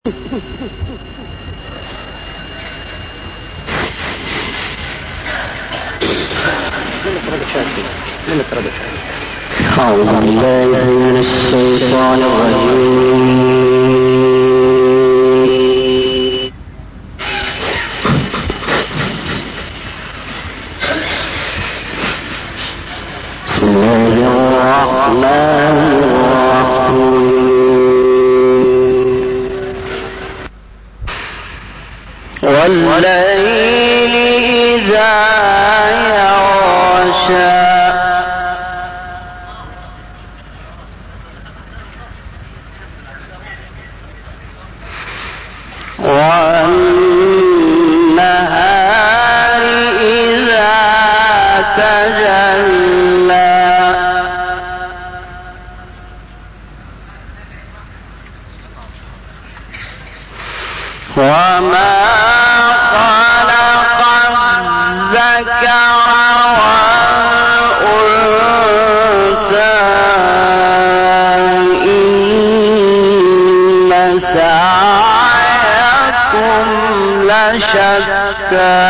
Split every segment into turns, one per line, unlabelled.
أعوذ بالله من الشيطان الرجيم. بسم الله الرحمن الرحيم. والليل إذا يغشى والنهار إذا تجلى وما خلق الذكر والأنثى إن سعيكم لشتى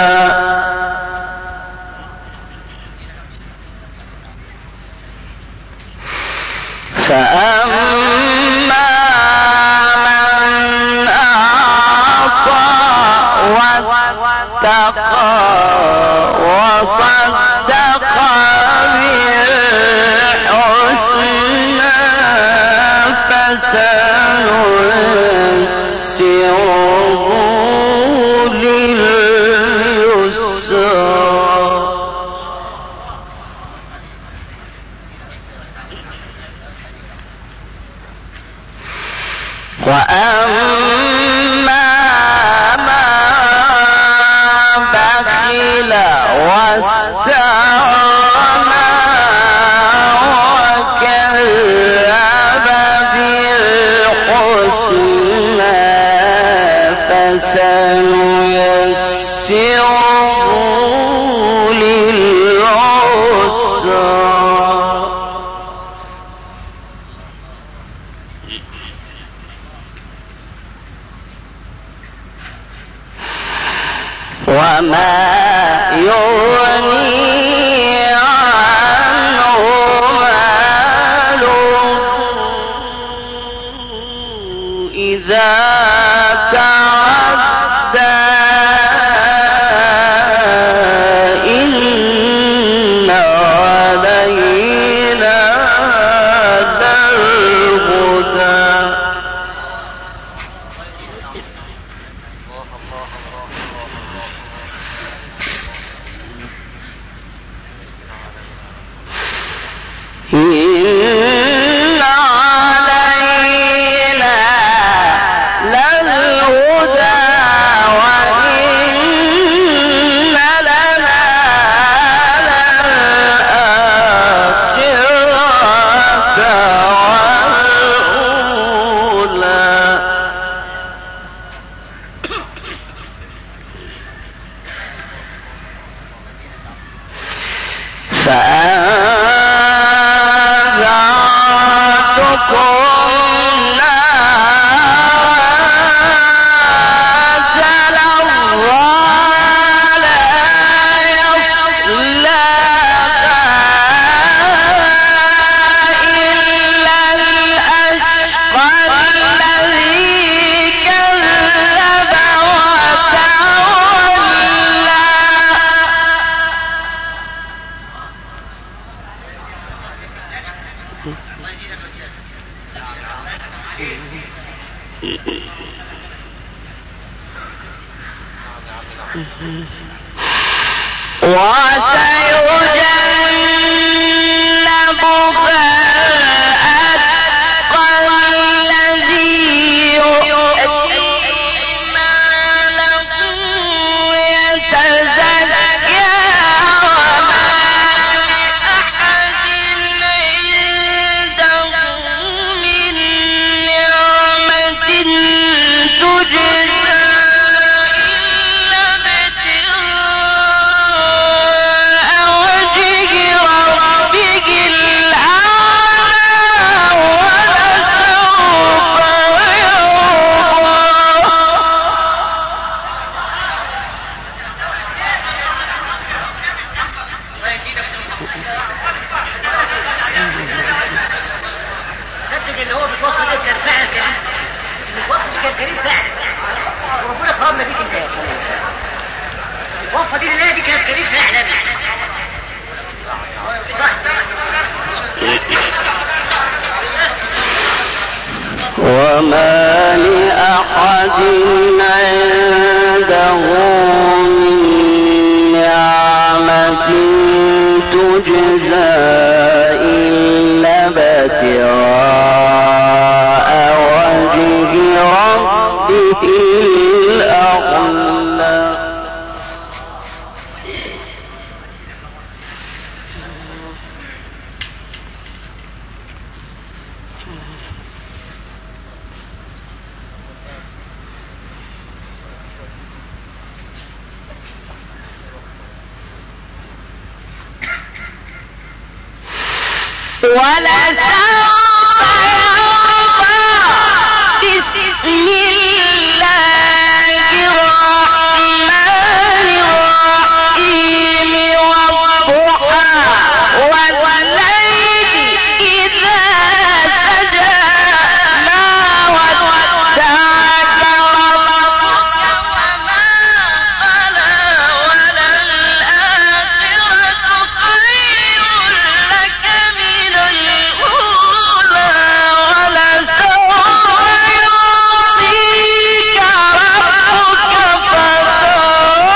فأما من أعطى واتقى وصدق بالحسنى فسنيسره لليسرى وأما ما بخل واستغنى وكذب بالحسنى فسنيسره للعسرى وما يغني عنه ماله إذا تعدى إن علينا للهدى إن علينا للهدى وإن لنا للآخرة والأولى وسيجنبها الأتقى الذي يؤتي ماله يتزكى وما لأحد عنده من نعمة تجزى إلا ابتغاء
كان كريم فعلا، وربنا كرمنا بيك انت. الوصفه دي لله دي كان كريم فعلا.
وما لأحد عنده من نعمة تجزى إلا ابتغاء وجه ربه الأعلى.
ولسوف يرضى بسم الله الرحمن الرحيم والضحى والليل إذا سجى ما ودعك ربك وما قلى وللآخرة خير لك من الأولى ولسوف يعطيك ربك فترضى.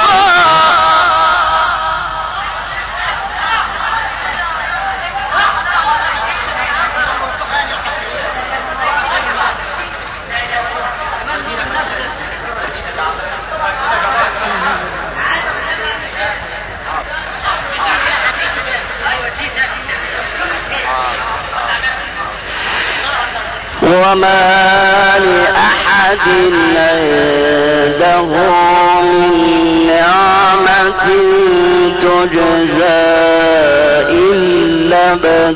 وما لأحد عنده من نعمة تجزى إلا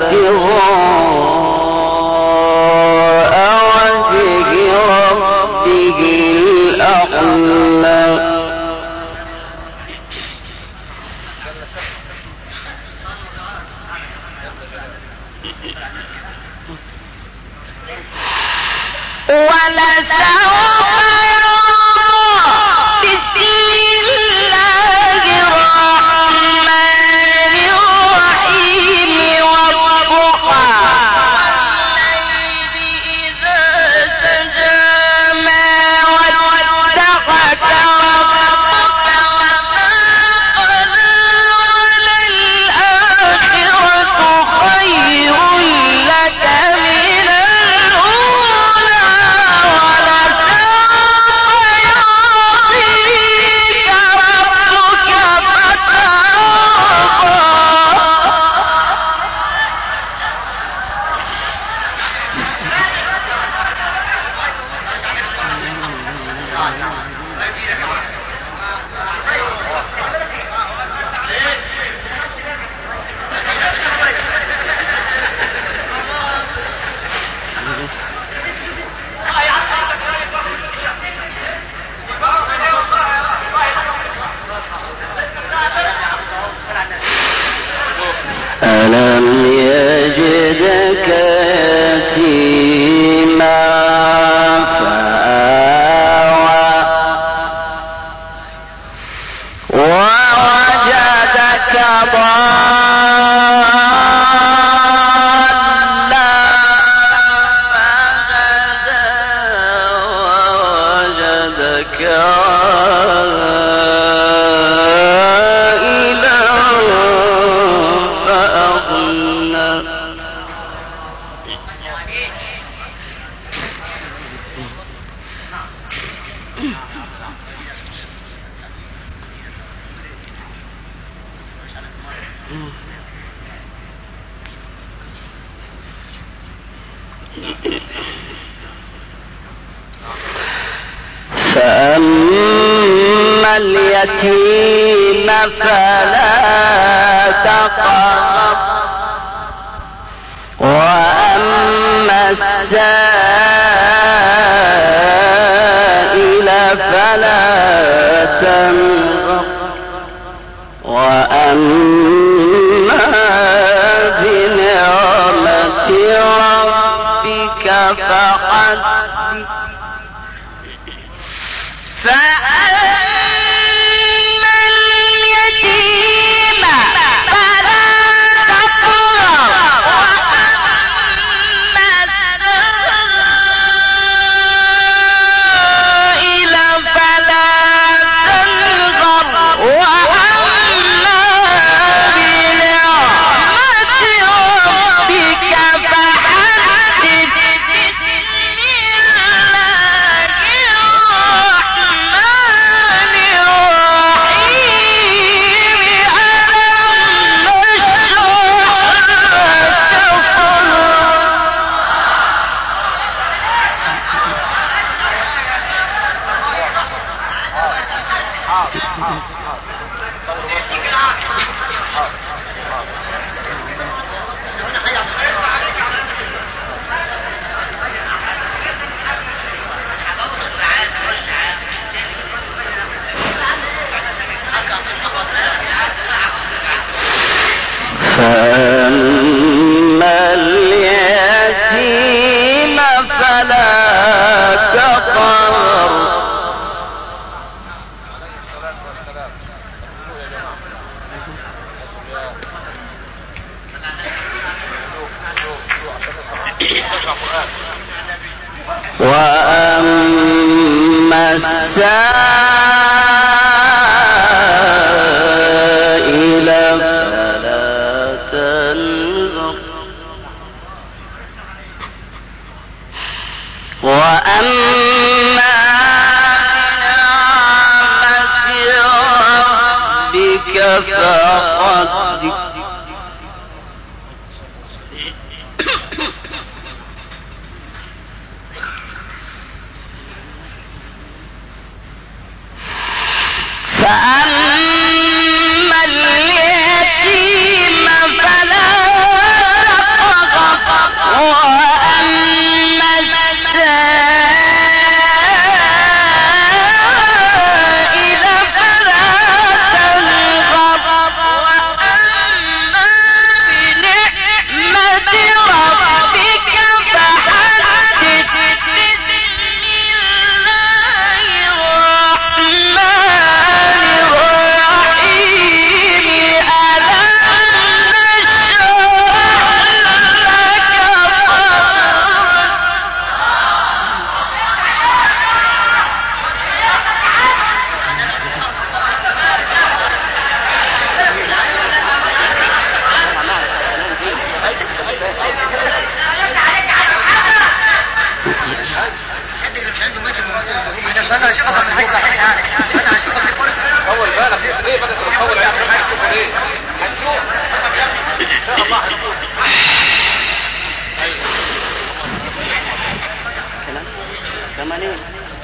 ابتغاء وجه ربه الأعلى.
ولسوف يرضى بسم الله الرحمن الرحيم والضحى والليل إذا سجى ما ودعك ربك وما قلى وللآخرة خير لك من الأولى ولسوف يعطيك ربك فترضى.
ألم يجدك يتيما فآوى ووجدك ضالا فهدى ووجدك عائلا فأغنى. فأما اليتيم فلا تقهر وأما السائل فلا تنهر وأما بنعمة ربك فحدث. فأما اليتيم فلا تقهر وأما السائل فلا تنهر وأما بنعمة ربك فحدث فأما اليتيم فلا تقهر وأما السائل فلا تنهر وأما بنعمة ربك فحدث بسم الله الرحمن الرحيم ألم
انا اشوفك من حاجه صحيحه انا اشوفك في فرصه
طول بالك ليه بدات تطول عليك هنشوف ايه هنشوف ان شاء الله هنشوف ايوه
كمان ايه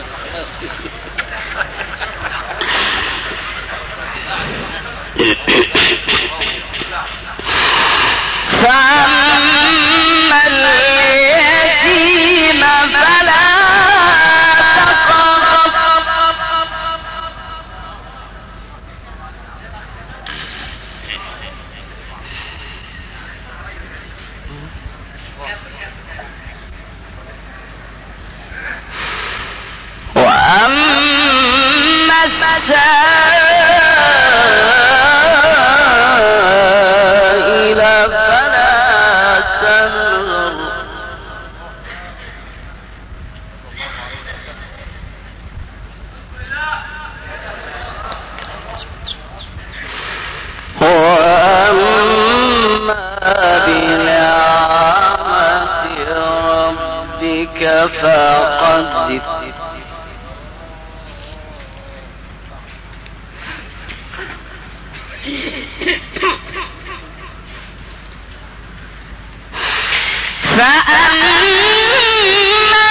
فأما اليتيم فلا تقهر وأما السائل فلا تنهر وأما بنعمة ربك فحدث فأما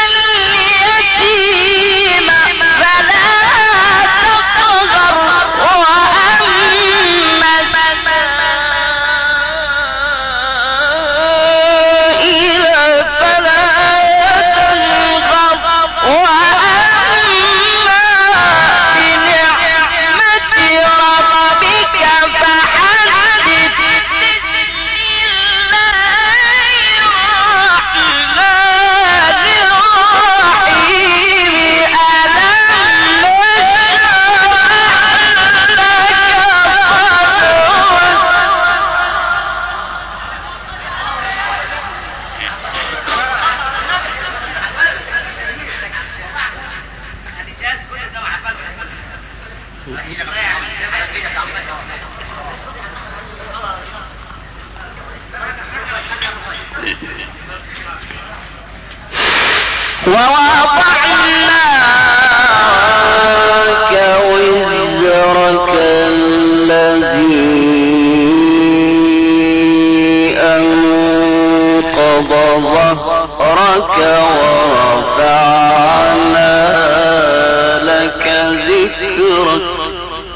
اليتيم فلا تقهر وأما السائل فلا تنهر وأما بنعمة ربك فحدث بسم ووضعنا عنك وزرك الذي أنقض ظهرك ورفعنا لك ذكرك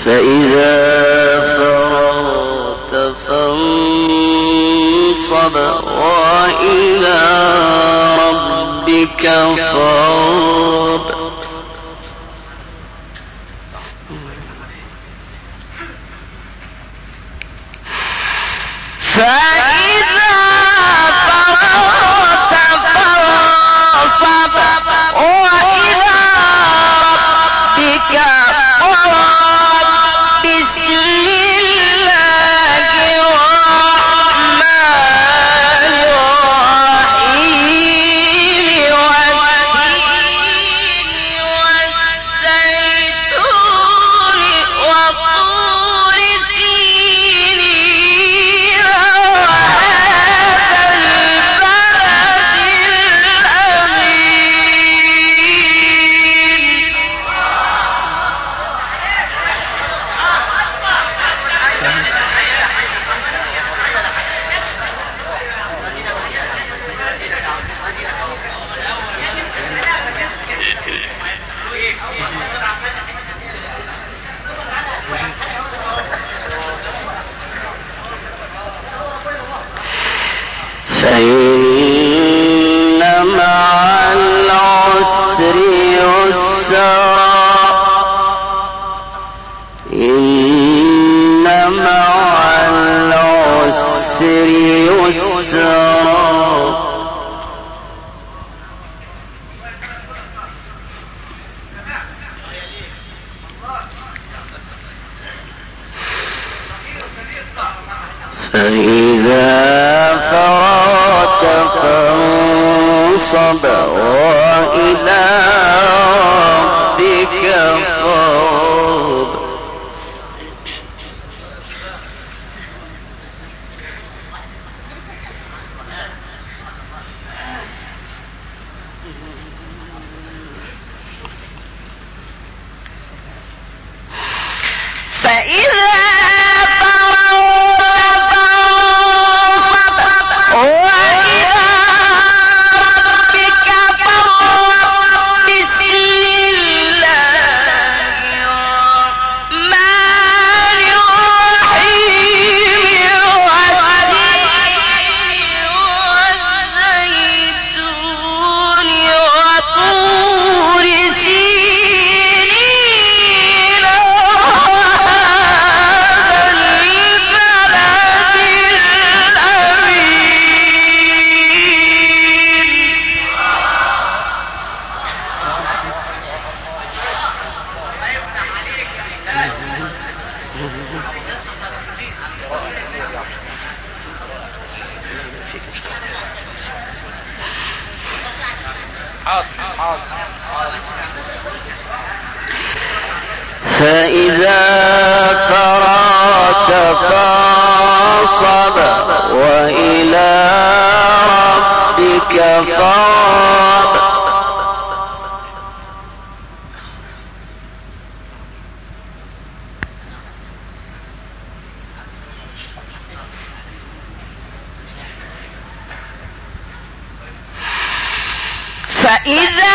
فإذا فرغت فانصب وإلى ربك فارغب.
فإذا فرغت فانصب وإلى ربك فارغب. بسم الله الرحمن الرحيم والتين والزيتون وطور سينين وهذا البلد الأمين.
فإن مع العسر يسرا إن مع العسر يسرا فإذا فرغت فانصب وإلى ربك فارغب.
فإذا فرغت فانصب وإلى ربك فارغب. بسم الله الرحمن الرحيم والتين والزيتون وطور سينين وهذا البلد
فإذا فرغت فانصب وإلى ربك فارغب.
فإذا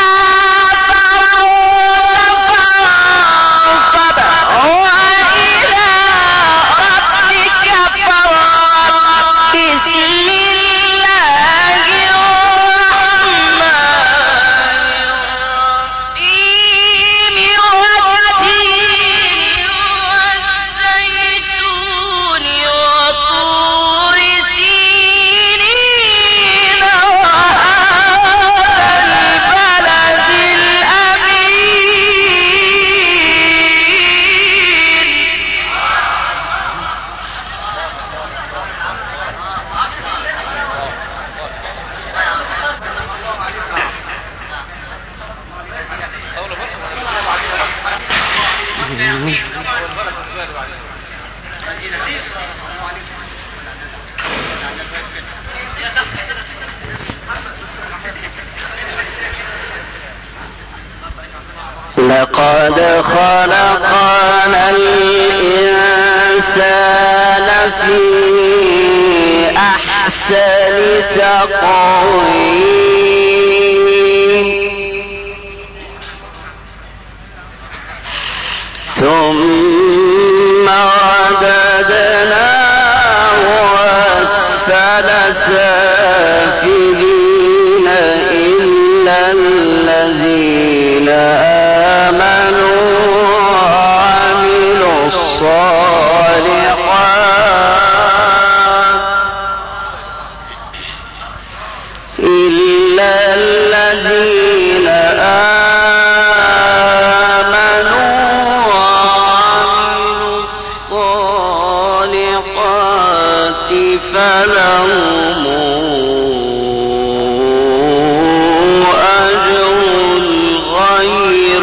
فرغت فانصب وإلى ربك فارغب. بسم الله الرحمن الرحيم والتين والزيتون وطور سينين وهذا البلد
لقد خلقنا الإنسان في أحسن تقويم ثم سافلين إلا الذين آمنوا وعملوا الصالحات إلا الذين آمنوا وعملوا الصالحات فلهم أجر غير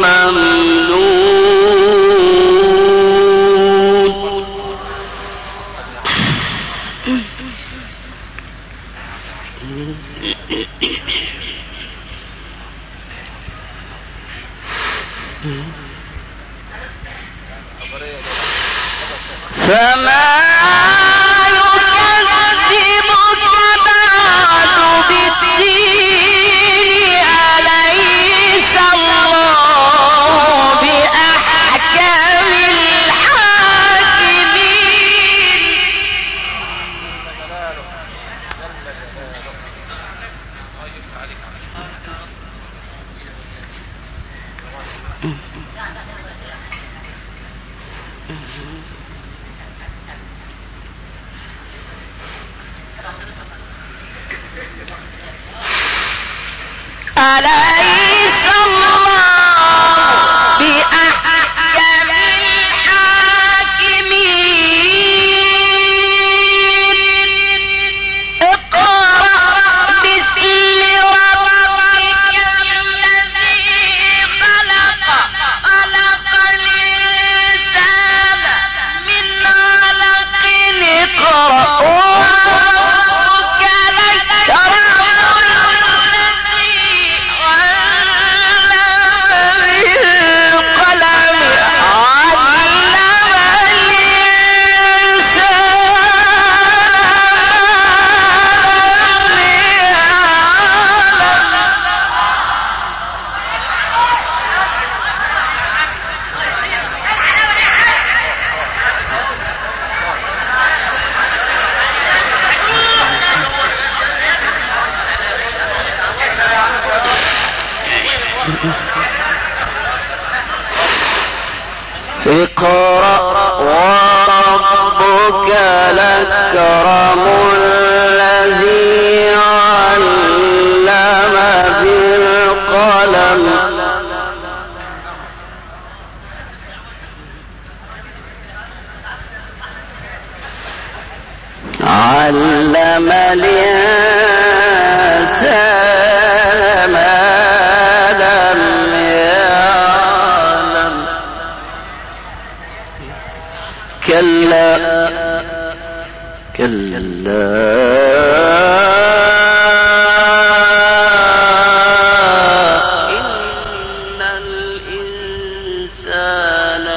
ممنون. فما يكذبك بعد بالدين أليس الله بأحكم الحاكمين. أليس الله بأحكم الحاكمين. اقرأ باسم ربك الذي خلق الإنسان من علق. اقرأ وربك الأكرم اقرأ وربك الأكرم الذي علم بالقلم علم الإنسان ما لم يعلم. كلا إن الإنسان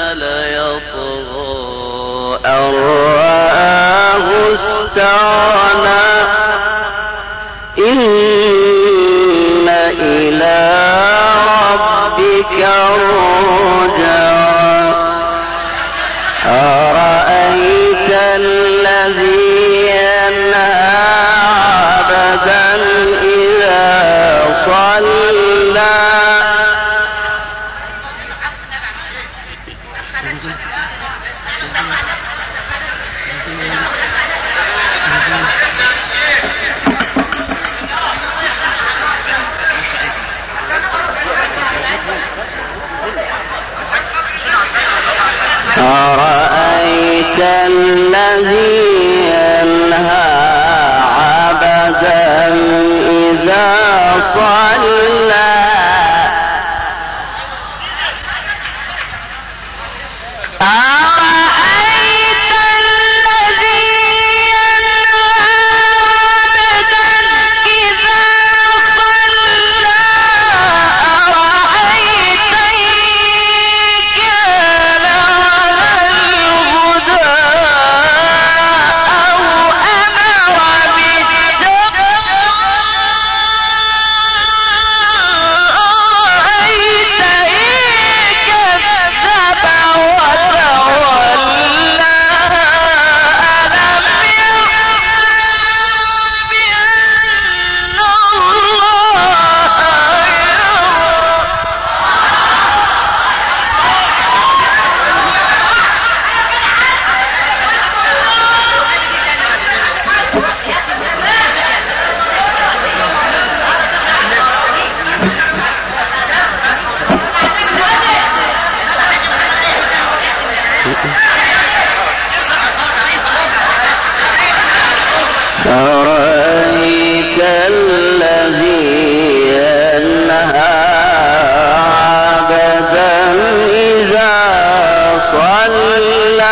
ليطغى أن رآه استغنى. إن إلى ربك الرجعى. أرأيت الذي ينهى عبدا إذا صلى. أرأيت الذي ينهى عبدا إذا صلى. أرأيت الذي ينهى عبدا إذا صلى. أرأيت أرأيت الذي ينهى عبدا إذا صلى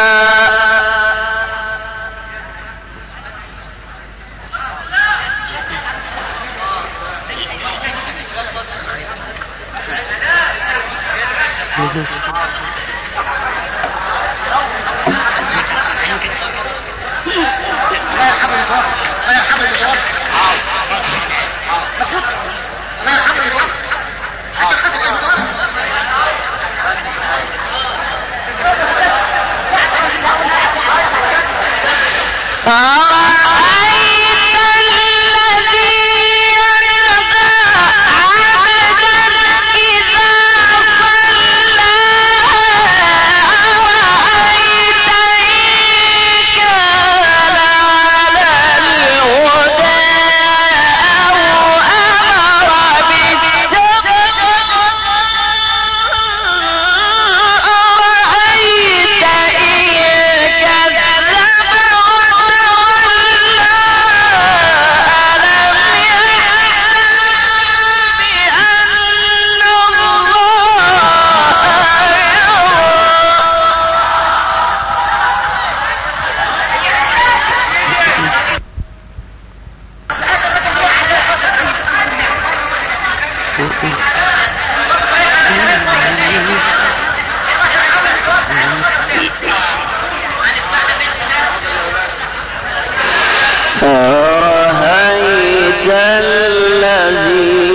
أرأيت الذي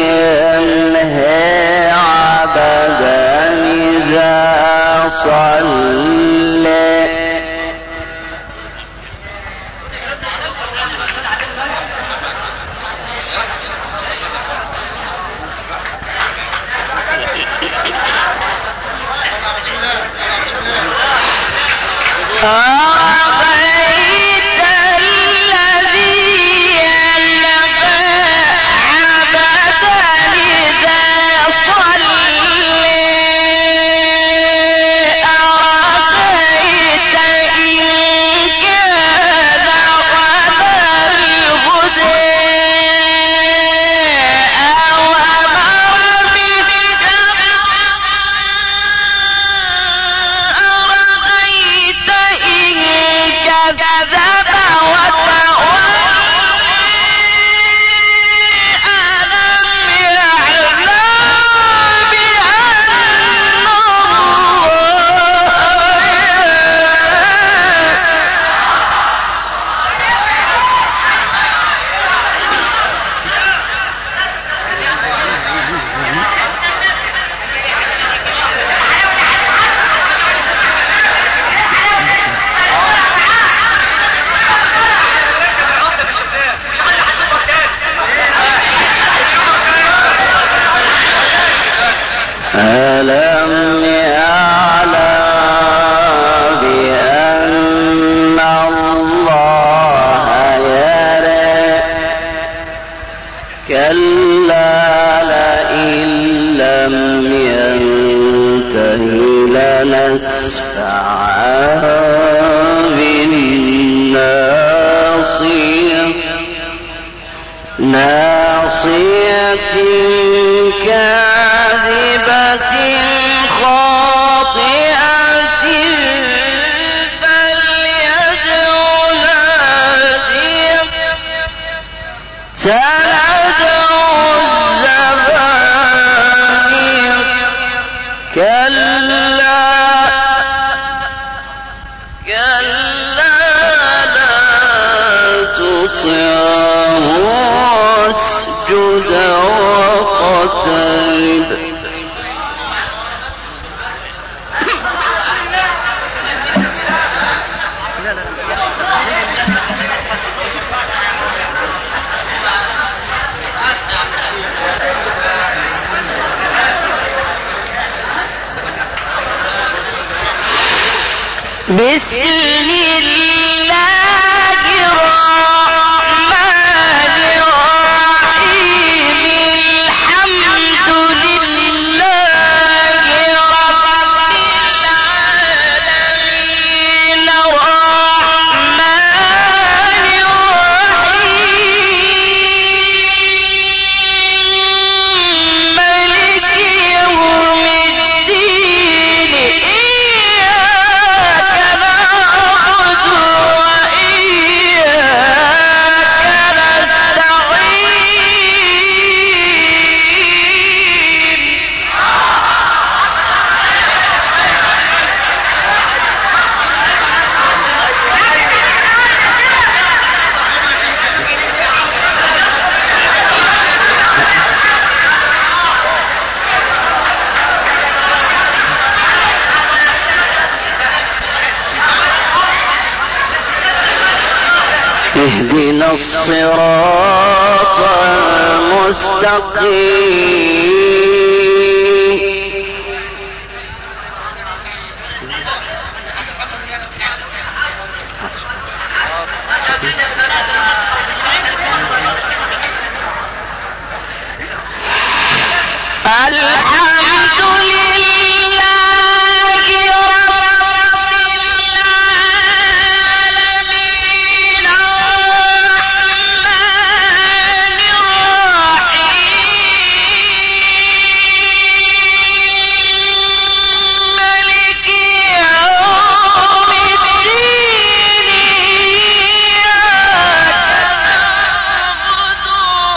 ينهى عبدا إذا صلى ألم يعلم بأن الله يرى كلا لئن لم ينته لنسفعا بالناصية ناصية كاذبة خاطئة فليدع ناديه سندع الزبانية كلا لا تطعه واسجد واقترب بسم الله الرحمن الرحيم الحمد لله رب العالمين الرحمن الرحيم اهدنا الصراط المستقيم الحمد لله رب العالمين الرحمن الرحيم مالك يوم الدين إياك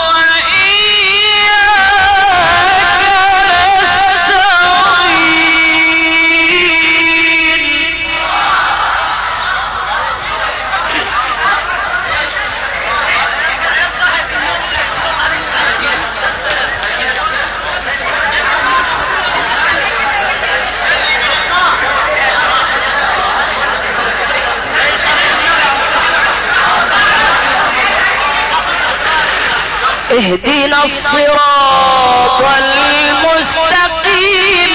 اهدنا الصراط المستقيم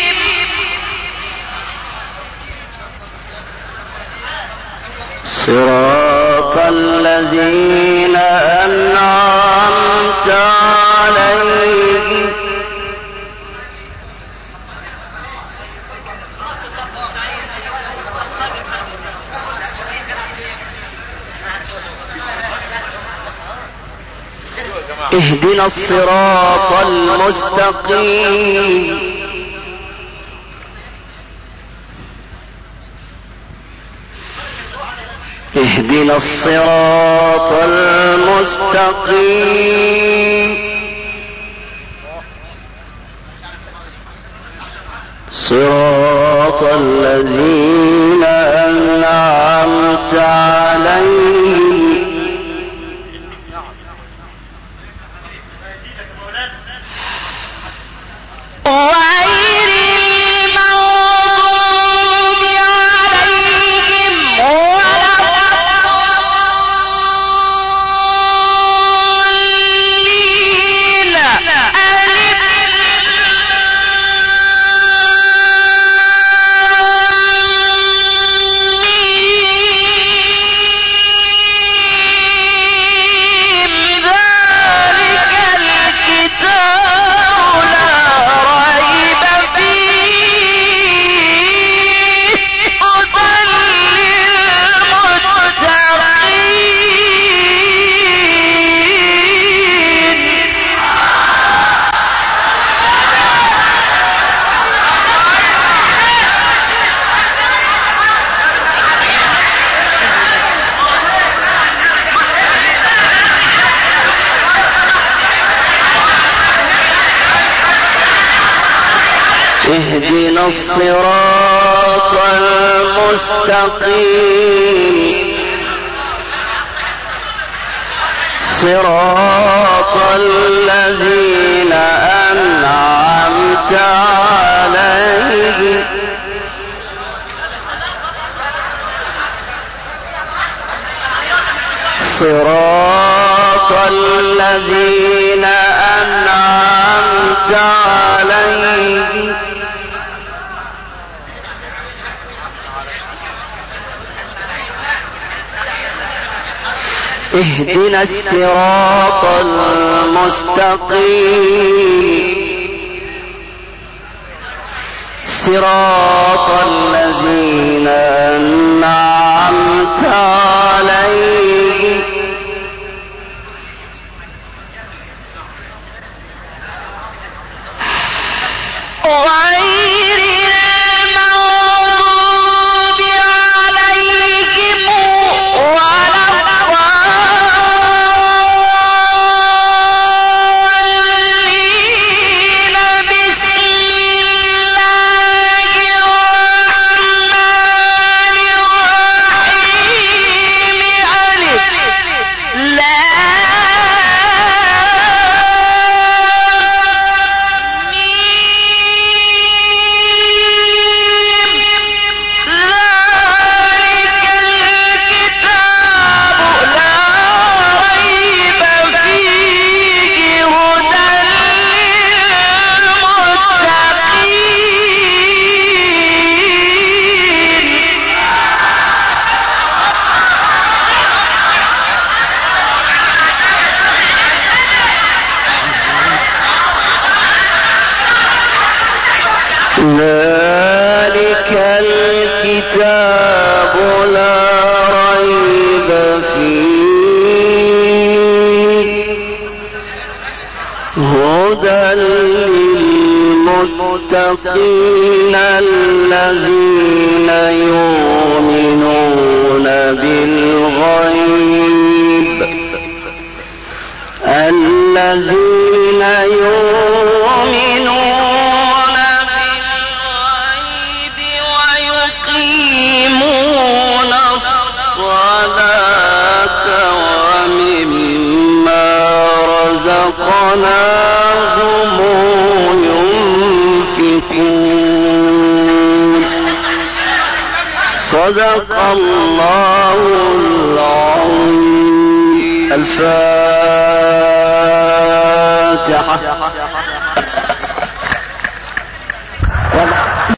صراط الذين أنعمت عليهم اهدنا الصراط المستقيم اهدنا الصراط المستقيم صراط الذين أنعمت عليهم غير المغضوب عليهم ولا الضالين ذلك الكتاب لا ريب فيه هدى للمتقين اهدنا الصراط المستقيم صراط الذين أنعمت عليهم صراط الذين أنعمت عليهم اهدنا الصراط المستقيم صراط الذين أنعمت عليهم غير المغضوب عليهم ولا الضالين بسم الله الرحمن الرحيم ألف لام ذلك الكتاب لا ريب فيه هدى للمتقين الذين يؤمنون بالغيب ويقيمون الصلاة ومما رزقناهم ينفقون. صدق الله العظيم. الفاتحة.